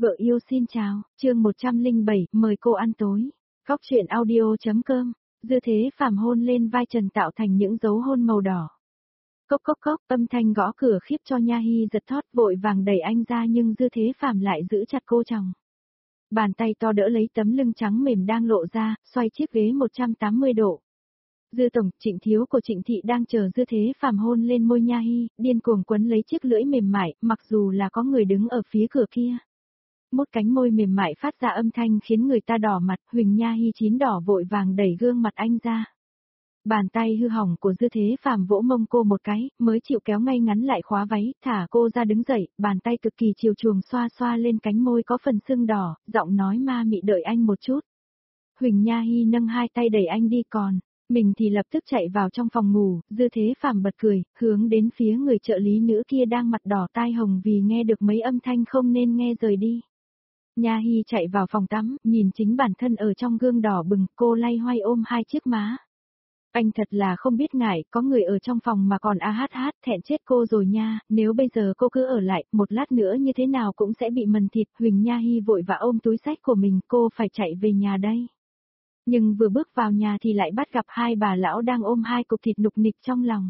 Vợ yêu xin chào, chương 107, mời cô ăn tối. Góc truyện audio.com, Dư Thế Phàm hôn lên vai Trần tạo thành những dấu hôn màu đỏ. Cốc cốc cốc, âm thanh gõ cửa khiếp cho Nha Hy giật thót, vội vàng đẩy anh ra nhưng Dư Thế Phàm lại giữ chặt cô chồng. Bàn tay to đỡ lấy tấm lưng trắng mềm đang lộ ra, xoay chiếc ghế 180 độ. Dư tổng, Trịnh thiếu của Trịnh thị đang chờ Dư Thế Phàm hôn lên môi Nha Hy, điên cuồng quấn lấy chiếc lưỡi mềm mại, mặc dù là có người đứng ở phía cửa kia. Một cánh môi mềm mại phát ra âm thanh khiến người ta đỏ mặt, Huỳnh Nha Hy chín đỏ vội vàng đẩy gương mặt anh ra. Bàn tay hư hỏng của Dư Thế Phàm vỗ mông cô một cái, mới chịu kéo ngay ngắn lại khóa váy, thả cô ra đứng dậy, bàn tay cực kỳ chiều chuộng xoa xoa lên cánh môi có phần sưng đỏ, giọng nói ma mị đợi anh một chút. Huỳnh Nha Hy nâng hai tay đẩy anh đi còn, mình thì lập tức chạy vào trong phòng ngủ, Dư Thế Phàm bật cười, hướng đến phía người trợ lý nữ kia đang mặt đỏ tai hồng vì nghe được mấy âm thanh không nên nghe rời đi. Nha Hy chạy vào phòng tắm, nhìn chính bản thân ở trong gương đỏ bừng, cô lay hoay ôm hai chiếc má. Anh thật là không biết ngại, có người ở trong phòng mà còn hát, thẹn chết cô rồi nha, nếu bây giờ cô cứ ở lại, một lát nữa như thế nào cũng sẽ bị mần thịt. Huỳnh Nha Hy vội vã ôm túi xách của mình, cô phải chạy về nhà đây. Nhưng vừa bước vào nhà thì lại bắt gặp hai bà lão đang ôm hai cục thịt nục nịch trong lòng.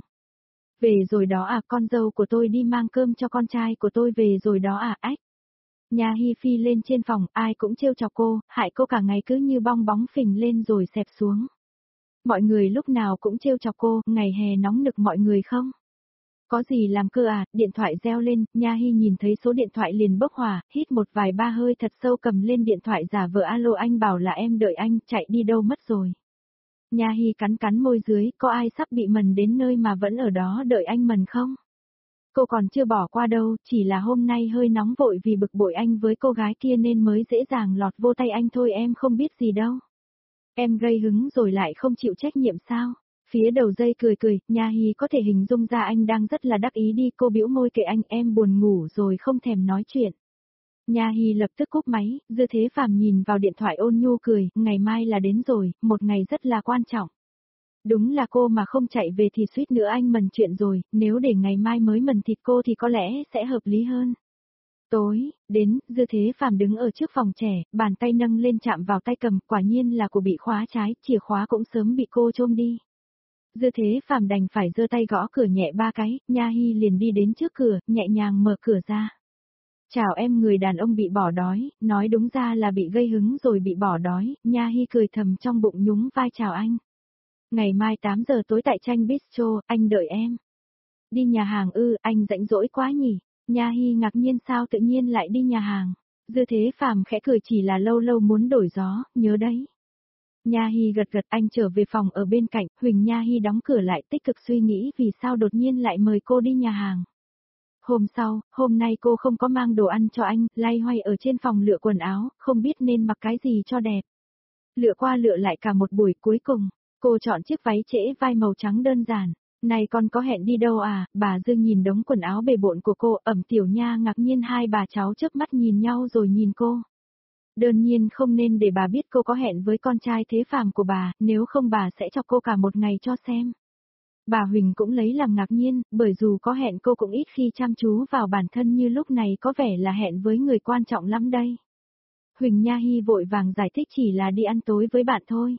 Về rồi đó à, con dâu của tôi đi mang cơm cho con trai của tôi về rồi đó à, ách. Nha Hy phi lên trên phòng, ai cũng trêu chọc cô, hại cô cả ngày cứ như bong bóng phình lên rồi xẹp xuống. Mọi người lúc nào cũng trêu chọc cô, ngày hè nóng nực mọi người không? Có gì làm cơ à, điện thoại reo lên, Nha Hy nhìn thấy số điện thoại liền bốc hỏa, hít một vài ba hơi thật sâu cầm lên điện thoại giả vờ alo anh bảo là em đợi anh, chạy đi đâu mất rồi. Nha Hy cắn cắn môi dưới, có ai sắp bị mần đến nơi mà vẫn ở đó đợi anh mần không? Cô còn chưa bỏ qua đâu, chỉ là hôm nay hơi nóng vội vì bực bội anh với cô gái kia nên mới dễ dàng lọt vô tay anh thôi, em không biết gì đâu. Em gây hứng rồi lại không chịu trách nhiệm sao? Phía đầu dây cười cười, Nha Hy có thể hình dung ra anh đang rất là đắc ý đi, cô bĩu môi kệ anh, em buồn ngủ rồi không thèm nói chuyện. Nha Hy lập tức cúp máy, Dư Thế Phàm nhìn vào điện thoại ôn nhu cười, ngày mai là đến rồi, một ngày rất là quan trọng. Đúng là cô mà không chạy về thì suýt nữa anh mần chuyện rồi, nếu để ngày mai mới mần thịt cô thì có lẽ sẽ hợp lý hơn. Tối, đến, Dư Thế Phàm đứng ở trước phòng trẻ, bàn tay nâng lên chạm vào tay cầm, quả nhiên là của bị khóa trái, chìa khóa cũng sớm bị cô trôm đi. Dư Thế Phàm đành phải giơ tay gõ cửa nhẹ ba cái, Nha Hy liền đi đến trước cửa, nhẹ nhàng mở cửa ra. Chào em, người đàn ông bị bỏ đói, nói đúng ra là bị gây hứng rồi bị bỏ đói, Nha Hy cười thầm trong bụng nhún vai chào anh. Ngày mai 8 giờ tối tại Tranh Bistro, anh đợi em. Đi nhà hàng ư, anh rảnh rỗi quá nhỉ? Nha Hy ngạc nhiên sao tự nhiên lại đi nhà hàng. Dư Thế Phàm khẽ cười, chỉ là lâu lâu muốn đổi gió, nhớ đấy. Nha Hy gật gật, anh trở về phòng ở bên cạnh, Huỳnh Nha Hy đóng cửa lại tích cực suy nghĩ vì sao đột nhiên lại mời cô đi nhà hàng. Hôm sau, hôm nay cô không có mang đồ ăn cho anh, loay hoay ở trên phòng lựa quần áo, không biết nên mặc cái gì cho đẹp. Lựa qua lựa lại cả một buổi, cuối cùng, cô chọn chiếc váy trễ vai màu trắng đơn giản. Này con có hẹn đi đâu à, bà Dương nhìn đống quần áo bề bộn của cô, Ẩm Tiểu Nha ngạc nhiên, hai bà cháu chớp mắt nhìn nhau rồi nhìn cô. Đương nhiên không nên để bà biết cô có hẹn với con trai Thế Phàm của bà, nếu không bà sẽ cho cô cả một ngày cho xem. Bà Huỳnh cũng lấy làm ngạc nhiên, bởi dù có hẹn cô cũng ít khi chăm chú vào bản thân như lúc này, có vẻ là hẹn với người quan trọng lắm đây. Huỳnh Nha Hy vội vàng giải thích chỉ là đi ăn tối với bạn thôi.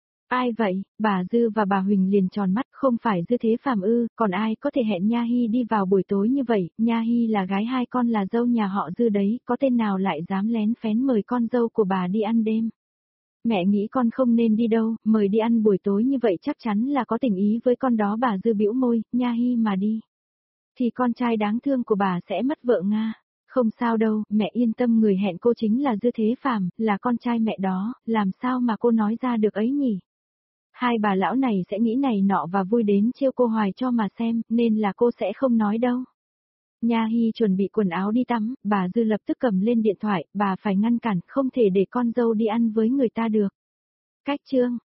Ai vậy? Bà Dư và bà Huỳnh liền tròn mắt, không phải Dư Thế Phàm ư, còn ai có thể hẹn Nha Hy đi vào buổi tối như vậy, Nha Hy là gái hai con là dâu nhà họ Dư đấy, có tên nào lại dám lén phén mời con dâu của bà đi ăn đêm. Mẹ nghĩ con không nên đi đâu, mời đi ăn buổi tối như vậy chắc chắn là có tình ý với con đó, bà Dư bĩu môi, Nha Hy mà đi. Thì con trai đáng thương của bà sẽ mất vợ Nga. Không sao đâu, mẹ yên tâm, người hẹn cô chính là Dư Thế Phàm, là con trai mẹ đó, làm sao mà cô nói ra được ấy nhỉ? Hai bà lão này sẽ nghĩ này nọ và vui đến trêu cô hoài cho mà xem, nên là cô sẽ không nói đâu. Nha Hy chuẩn bị quần áo đi tắm, bà Dư lập tức cầm lên điện thoại, bà phải ngăn cản, không thể để con dâu đi ăn với người ta được. Cách chương.